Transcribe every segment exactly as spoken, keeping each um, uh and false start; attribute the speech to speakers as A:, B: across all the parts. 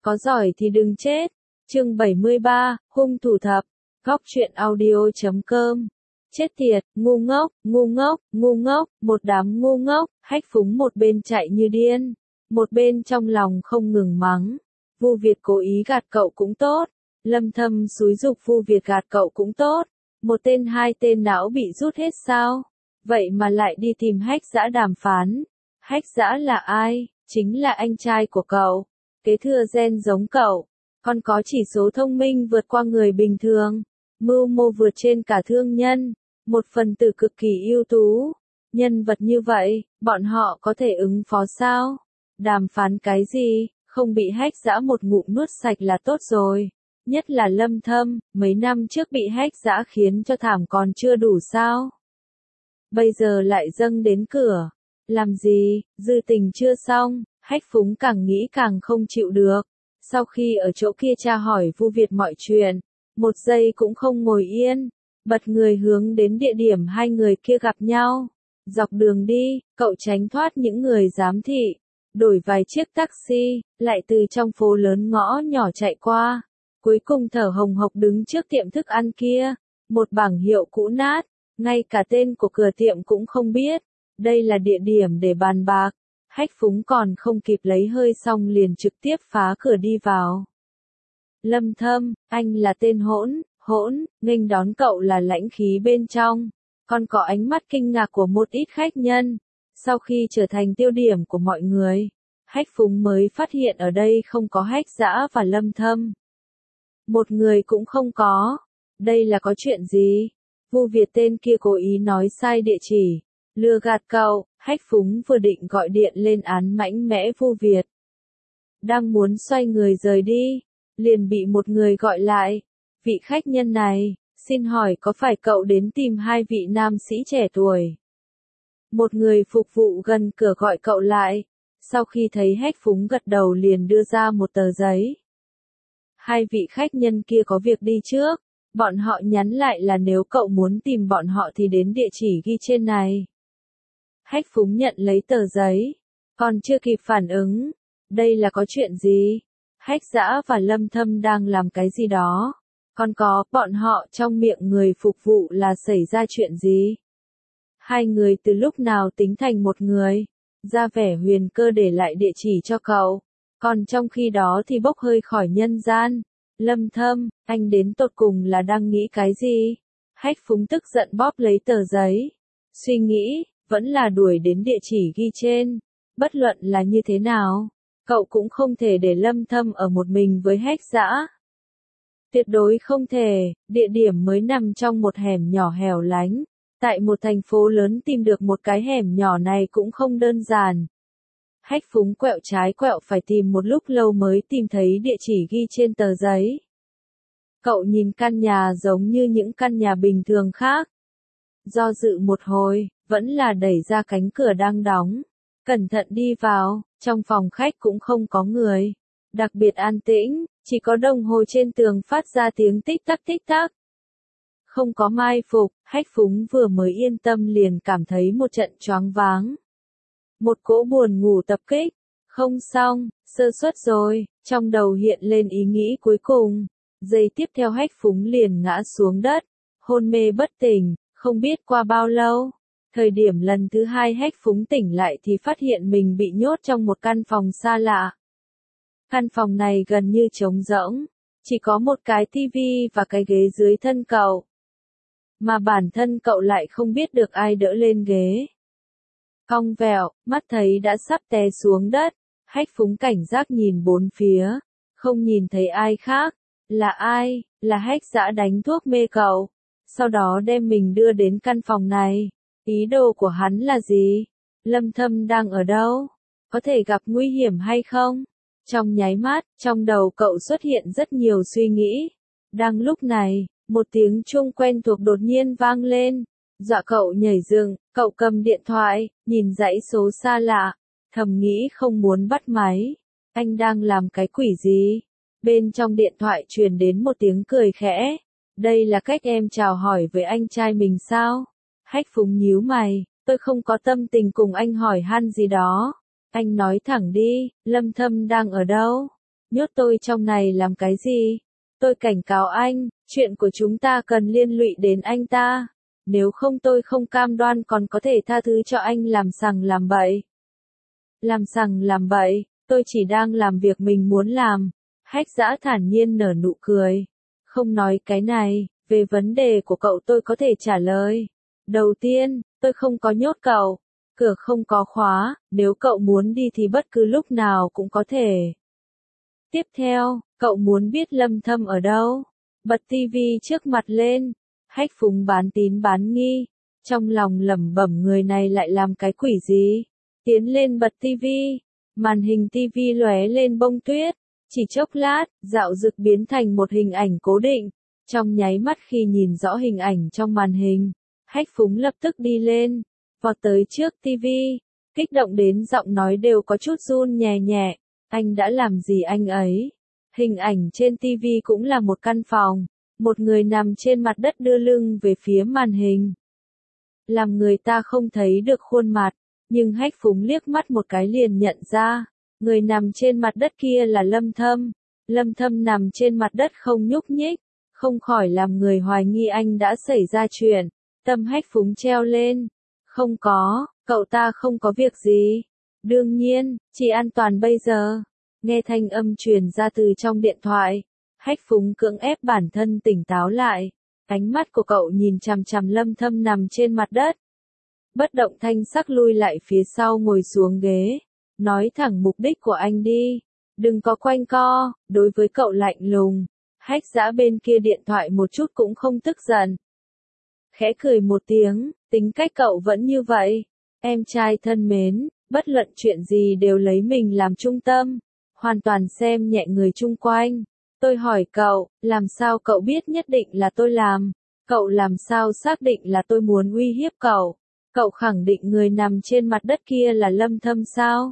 A: có giỏi thì đừng chết. Chương bảy mươi ba, hung thủ thập. Góc truyện audio chấm com. Chết tiệt, ngu ngốc, ngu ngốc, ngu ngốc, một đám ngu ngốc. Hách Phúng một bên chạy như điên, một bên trong lòng không ngừng mắng. Vu Việt cố ý gạt cậu cũng tốt, Lâm Thâm xúi giục Vu Việt gạt cậu cũng tốt. Một tên hai tên não bị rút hết sao? Vậy mà lại đi tìm Hách Dã đàm phán. Hách Dã là ai? Chính là anh trai của cậu, kế thừa gen giống cậu, còn có chỉ số thông minh vượt qua người bình thường, mưu mô vượt trên cả thương nhân, một phần tử cực kỳ ưu tú. Nhân vật như vậy, bọn họ có thể ứng phó sao? Đàm phán cái gì, không bị Hách Dã một ngụm nuốt sạch là tốt rồi. Nhất là Lâm Thâm, mấy năm trước bị Hách Dã khiến cho thảm còn chưa đủ sao? Bây giờ lại dâng đến cửa. Làm gì, dư tình chưa xong, Hách Phúng càng nghĩ càng không chịu được. Sau khi ở chỗ kia tra hỏi Vu Việt mọi chuyện, một giây cũng không ngồi yên, bật người hướng đến địa điểm hai người kia gặp nhau. Dọc đường đi, cậu tránh thoát những người giám thị, đổi vài chiếc taxi, lại từ trong phố lớn ngõ nhỏ chạy qua. Cuối cùng thở hồng hộc đứng trước tiệm thức ăn kia, một bảng hiệu cũ nát, ngay cả tên của cửa tiệm cũng không biết. Đây là địa điểm để bàn bạc. Hách Phúng còn không kịp lấy hơi xong liền trực tiếp phá cửa đi vào. Lâm Thâm, anh là tên hỗn, hỗn, nghênh đón cậu là lãnh khí bên trong, còn có ánh mắt kinh ngạc của một ít khách nhân. Sau khi trở thành tiêu điểm của mọi người, Hách Phúng mới phát hiện ở đây không có Hách Dã và Lâm Thâm. Một người cũng không có. Đây là có chuyện gì? Vu Việt tên kia cố ý nói sai địa chỉ, lừa gạt cậu. Hách Phúng vừa định gọi điện lên án mạnh mẽ Vu Việt, đang muốn xoay người rời đi, liền bị một người gọi lại. Vị khách nhân này, xin hỏi có phải cậu đến tìm hai vị nam sĩ trẻ tuổi? Một người phục vụ gần cửa gọi cậu lại. Sau khi thấy Hách Phúng gật đầu liền đưa ra một tờ giấy. Hai vị khách nhân kia có việc đi trước, bọn họ nhắn lại là nếu cậu muốn tìm bọn họ thì đến địa chỉ ghi trên này. Hách Phúng nhận lấy tờ giấy, còn chưa kịp phản ứng. Đây là có chuyện gì? Hách Dã và Lâm Thâm đang làm cái gì đó? Còn có, bọn họ trong miệng người phục vụ là xảy ra chuyện gì? Hai người từ lúc nào tính thành một người? Ra vẻ huyền cơ để lại địa chỉ cho cậu, còn trong khi đó thì bốc hơi khỏi nhân gian. Lâm Thâm, anh đến tột cùng là đang nghĩ cái gì? Hách Phúng tức giận bóp lấy tờ giấy, suy nghĩ, vẫn là đuổi đến địa chỉ ghi trên. Bất luận là như thế nào, cậu cũng không thể để Lâm Thâm ở một mình với Hách Dã. Tuyệt đối không thể. Địa điểm mới nằm trong một hẻm nhỏ hẻo lánh. Tại một thành phố lớn tìm được một cái hẻm nhỏ này cũng không đơn giản. Hách Phúng quẹo trái quẹo phải tìm một lúc lâu mới tìm thấy địa chỉ ghi trên tờ giấy. Cậu nhìn căn nhà giống như những căn nhà bình thường khác. Do dự một hồi, vẫn là đẩy ra cánh cửa đang đóng. Cẩn thận đi vào, trong phòng khách cũng không có người. Đặc biệt an tĩnh, chỉ có đồng hồ trên tường phát ra tiếng tích tắc tích tắc. Không có mai phục, Hách Phúng vừa mới yên tâm liền cảm thấy một trận choáng váng. Một cỗ buồn ngủ tập kích. Không xong, sơ suất rồi, trong đầu hiện lên ý nghĩ cuối cùng. Giây tiếp theo Hách Phúng liền ngã xuống đất, hôn mê bất tỉnh. Không biết qua bao lâu, thời điểm lần thứ hai Hách Phúng tỉnh lại thì phát hiện mình bị nhốt trong một căn phòng xa lạ. Căn phòng này gần như trống rỗng, chỉ có một cái tivi và cái ghế dưới thân cậu. Mà bản thân cậu lại không biết được ai đỡ lên ghế. Cong vẹo, mắt thấy đã sắp té xuống đất, Hách Phúng cảnh giác nhìn bốn phía, không nhìn thấy ai khác. Là ai? Là Hách Dã đánh thuốc mê cậu, sau đó đem mình đưa đến căn phòng này. Ý đồ của hắn là gì? Lâm Thâm đang ở đâu? Có thể gặp nguy hiểm hay không? Trong nháy mắt, trong đầu cậu xuất hiện rất nhiều suy nghĩ. Đang lúc này, một tiếng chuông quen thuộc đột nhiên vang lên, dọa cậu nhảy dựng. Cậu cầm điện thoại, nhìn dãy số xa lạ, thầm nghĩ không muốn bắt máy. Anh đang làm cái quỷ gì? Bên trong điện thoại truyền đến một tiếng cười khẽ. Đây là cách em chào hỏi với anh trai mình sao? Hách Phúng nhíu mày, tôi không có tâm tình cùng anh hỏi han gì đó. Anh nói thẳng đi, Lâm Thâm đang ở đâu? Nhốt tôi trong này làm cái gì? Tôi cảnh cáo anh, chuyện của chúng ta cần liên lụy đến anh ta. Nếu không tôi không cam đoan còn có thể tha thứ cho anh làm sằng làm bậy. Làm sằng làm bậy, tôi chỉ đang làm việc mình muốn làm. Hách Dã thản nhiên nở nụ cười. Không nói cái này, về vấn đề của cậu tôi có thể trả lời. Đầu tiên, tôi không có nhốt cậu. Cửa không có khóa, nếu cậu muốn đi thì bất cứ lúc nào cũng có thể. Tiếp theo, cậu muốn biết Lâm Thâm ở đâu? Bật tivi trước mặt lên. Hách Phúng bán tín bán nghi. Trong lòng lẩm bẩm người này lại làm cái quỷ gì? Tiến lên bật tivi. Màn hình tivi lóe lên bông tuyết. Chỉ chốc lát, dạo dực biến thành một hình ảnh cố định. Trong nháy mắt khi nhìn rõ hình ảnh trong màn hình, Hách Phúng lập tức đi lên, vọt tới trước tivi, kích động đến giọng nói đều có chút run nhẹ nhẹ. Anh đã làm gì anh ấy? Hình ảnh trên tivi cũng là một căn phòng, một người nằm trên mặt đất đưa lưng về phía màn hình. Làm người ta không thấy được khuôn mặt, nhưng Hách Phúng liếc mắt một cái liền nhận ra, người nằm trên mặt đất kia là Lâm Thâm. Lâm Thâm nằm trên mặt đất không nhúc nhích, không khỏi làm người hoài nghi anh đã xảy ra chuyện. Tâm Hách Phúng treo lên. Không có, cậu ta không có việc gì. Đương nhiên, chỉ an toàn bây giờ. Nghe thanh âm truyền ra từ trong điện thoại. Hách Phúng cưỡng ép bản thân tỉnh táo lại. Ánh mắt của cậu nhìn chằm chằm Lâm Thâm nằm trên mặt đất. Bất động thanh sắc lui lại phía sau ngồi xuống ghế. Nói thẳng mục đích của anh đi. Đừng có quanh co, đối với cậu lạnh lùng. Hách Dã bên kia điện thoại một chút cũng không tức giận. Khẽ cười một tiếng, tính cách cậu vẫn như vậy. Em trai thân mến, bất luận chuyện gì đều lấy mình làm trung tâm. Hoàn toàn xem nhẹ người chung quanh. Tôi hỏi cậu, làm sao cậu biết nhất định là tôi làm? Cậu làm sao xác định là tôi muốn uy hiếp cậu? Cậu khẳng định người nằm trên mặt đất kia là Lâm Thâm sao?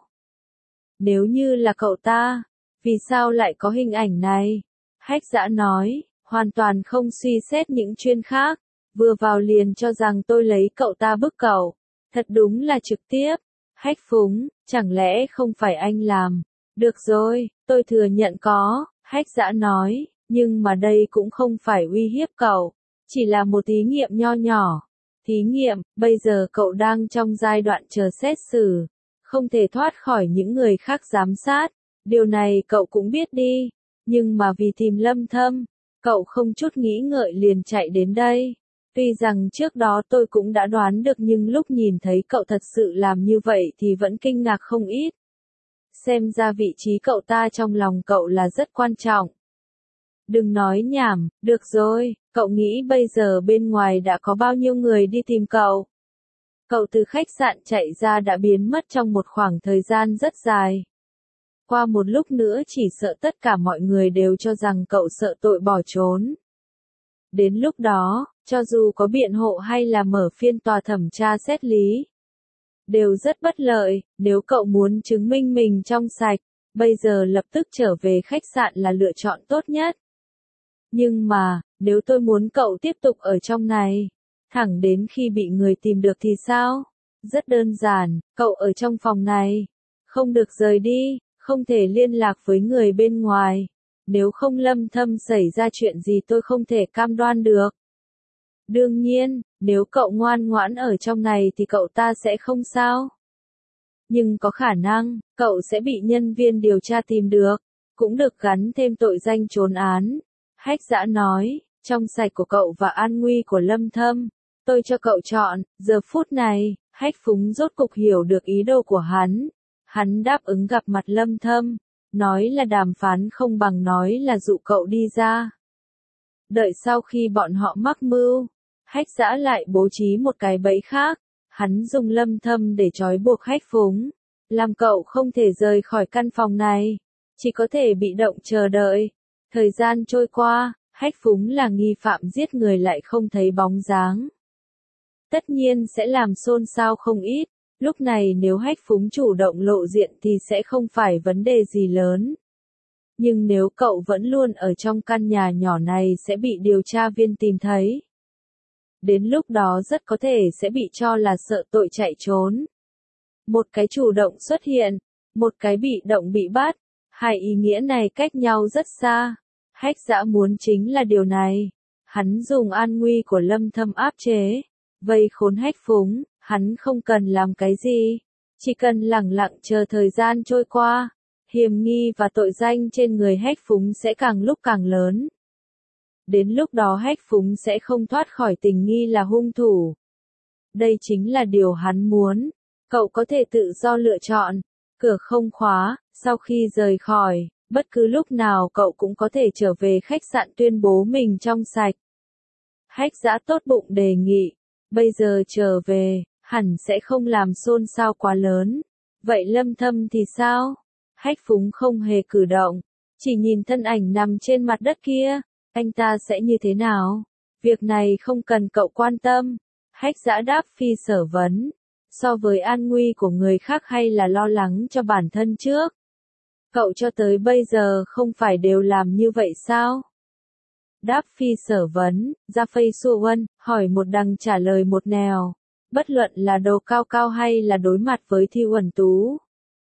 A: Nếu như là cậu ta, vì sao lại có hình ảnh này? Hách Dã nói, hoàn toàn không suy xét những chuyện khác, vừa vào liền cho rằng tôi lấy cậu ta bức cậu. Thật đúng là trực tiếp. Hách Phúng, chẳng lẽ không phải anh làm? Được rồi, tôi thừa nhận có, Hách Dã nói, nhưng mà đây cũng không phải uy hiếp cậu, chỉ là một thí nghiệm nho nhỏ. Thí nghiệm, bây giờ cậu đang trong giai đoạn chờ xét xử, không thể thoát khỏi những người khác giám sát, điều này cậu cũng biết đi, nhưng mà vì tìm Lâm Thâm, cậu không chút nghĩ ngợi liền chạy đến đây. Tuy rằng trước đó tôi cũng đã đoán được nhưng lúc nhìn thấy cậu thật sự làm như vậy thì vẫn kinh ngạc không ít. Xem ra vị trí cậu ta trong lòng cậu là rất quan trọng. Đừng nói nhảm, được rồi, cậu nghĩ bây giờ bên ngoài đã có bao nhiêu người đi tìm cậu? Cậu từ khách sạn chạy ra đã biến mất trong một khoảng thời gian rất dài. Qua một lúc nữa chỉ sợ tất cả mọi người đều cho rằng cậu sợ tội bỏ trốn. Đến lúc đó, cho dù có biện hộ hay là mở phiên tòa thẩm tra xét lý, đều rất bất lợi. Nếu cậu muốn chứng minh mình trong sạch, bây giờ lập tức trở về khách sạn là lựa chọn tốt nhất. Nhưng mà, nếu tôi muốn cậu tiếp tục ở trong này, thẳng đến khi bị người tìm được thì sao? Rất đơn giản, cậu ở trong phòng này, không được rời đi, không thể liên lạc với người bên ngoài. Nếu không Lâm Thâm xảy ra chuyện gì tôi không thể cam đoan được. Đương nhiên, nếu cậu ngoan ngoãn ở trong này thì cậu ta sẽ không sao. Nhưng có khả năng, cậu sẽ bị nhân viên điều tra tìm được, cũng được gắn thêm tội danh trốn án. Hách Dã nói, trong sạch của cậu và an nguy của Lâm Thâm, tôi cho cậu chọn. Giờ phút này, Hách Phúng rốt cục hiểu được ý đồ của hắn. Hắn đáp ứng gặp mặt Lâm Thâm, nói là đàm phán không bằng nói là dụ cậu đi ra. Đợi sau khi bọn họ mắc mưu, Hách Dã lại bố trí một cái bẫy khác, hắn dùng Lâm Thâm để trói buộc Hách Phúng, làm cậu không thể rời khỏi căn phòng này, chỉ có thể bị động chờ đợi. Thời gian trôi qua, Hách Phúng là nghi phạm giết người lại không thấy bóng dáng. Tất nhiên sẽ làm xôn xao không ít, lúc này nếu Hách Phúng chủ động lộ diện thì sẽ không phải vấn đề gì lớn. Nhưng nếu cậu vẫn luôn ở trong căn nhà nhỏ này sẽ bị điều tra viên tìm thấy. Đến lúc đó rất có thể sẽ bị cho là sợ tội chạy trốn. Một cái chủ động xuất hiện, một cái bị động bị bắt, Hai ý nghĩa này cách nhau rất xa. Hách Dã muốn chính là điều này. Hắn dùng an nguy của Lâm Thâm áp chế, vây khốn Hách Phúng, hắn không cần làm cái gì, chỉ cần lẳng lặng chờ thời gian trôi qua, hiểm nghi và tội danh trên người Hách Phúng sẽ càng lúc càng lớn. Đến lúc đó Hách Phúng sẽ không thoát khỏi tình nghi là hung thủ. Đây chính là điều hắn muốn. Cậu có thể tự do lựa chọn, cửa không khóa, sau khi rời khỏi, bất cứ lúc nào cậu cũng có thể trở về khách sạn tuyên bố mình trong sạch. Hách Dã tốt bụng đề nghị, bây giờ trở về, hẳn sẽ không làm xôn xao quá lớn. Vậy Lâm Thâm thì sao? Hách Phúng không hề cử động, chỉ nhìn thân ảnh nằm trên mặt đất kia, anh ta sẽ như thế nào? Việc này không cần cậu quan tâm. Hách Dã đáp phi sở vấn, so với an nguy của người khác hay là lo lắng cho bản thân trước? Cậu cho tới bây giờ không phải đều làm như vậy sao? Đáp phi sở vấn, Gia Phây Xua Huân, hỏi một đằng trả lời một nẻo. Bất luận là đầu cao cao hay là đối mặt với Thi Uẩn Tú.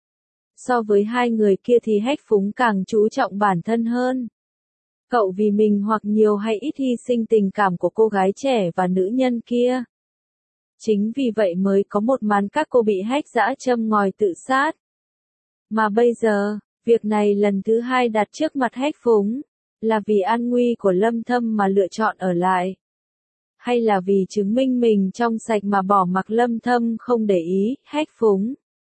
A: So với hai người kia thì Hách Phúng càng chú trọng bản thân hơn. Cậu vì mình hoặc nhiều hay ít hy sinh tình cảm của cô gái trẻ và nữ nhân kia. Chính vì vậy mới có một màn các cô bị Hách Dã châm ngòi tự sát. Mà bây giờ, việc này lần thứ hai đặt trước mặt Hách Phúng, là vì an nguy của Lâm Thâm mà lựa chọn ở lại. Hay là vì chứng minh mình trong sạch mà bỏ mặc Lâm Thâm không để ý, Hách Phúng.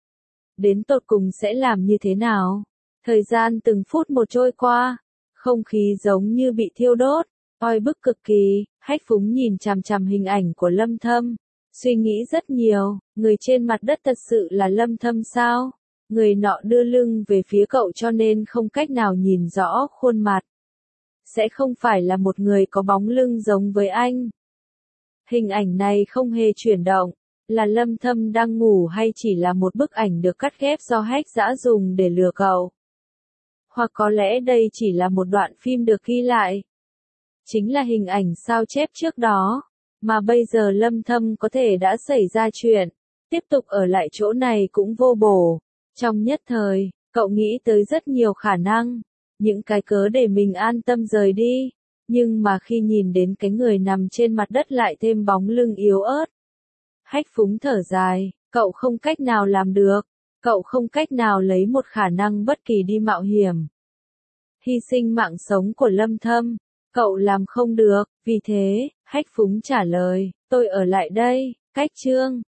A: Đến tột cùng sẽ làm như thế nào? Thời gian từng phút một trôi qua, không khí giống như bị thiêu đốt, oi bức cực kỳ, Hách Phúng nhìn chằm chằm hình ảnh của Lâm Thâm, suy nghĩ rất nhiều, người trên mặt đất thật sự là Lâm Thâm sao? Người nọ đưa lưng về phía cậu cho nên không cách nào nhìn rõ khuôn mặt. Sẽ không phải là một người có bóng lưng giống với anh. Hình ảnh này không hề chuyển động, là Lâm Thâm đang ngủ hay chỉ là một bức ảnh được cắt ghép do Hách Dã dùng để lừa cậu? Hoặc có lẽ đây chỉ là một đoạn phim được ghi lại. Chính là hình ảnh sao chép trước đó, mà bây giờ Lâm Thâm có thể đã xảy ra chuyện, tiếp tục ở lại chỗ này cũng vô bổ. Trong nhất thời, cậu nghĩ tới rất nhiều khả năng, những cái cớ để mình an tâm rời đi, nhưng mà khi nhìn đến cái người nằm trên mặt đất lại thêm bóng lưng yếu ớt. Hách Phúng thở dài, cậu không cách nào làm được, cậu không cách nào lấy một khả năng bất kỳ đi mạo hiểm. Hy sinh mạng sống của Lâm Thâm, cậu làm không được, vì thế, Hách Phúng trả lời, tôi ở lại đây, cách chương.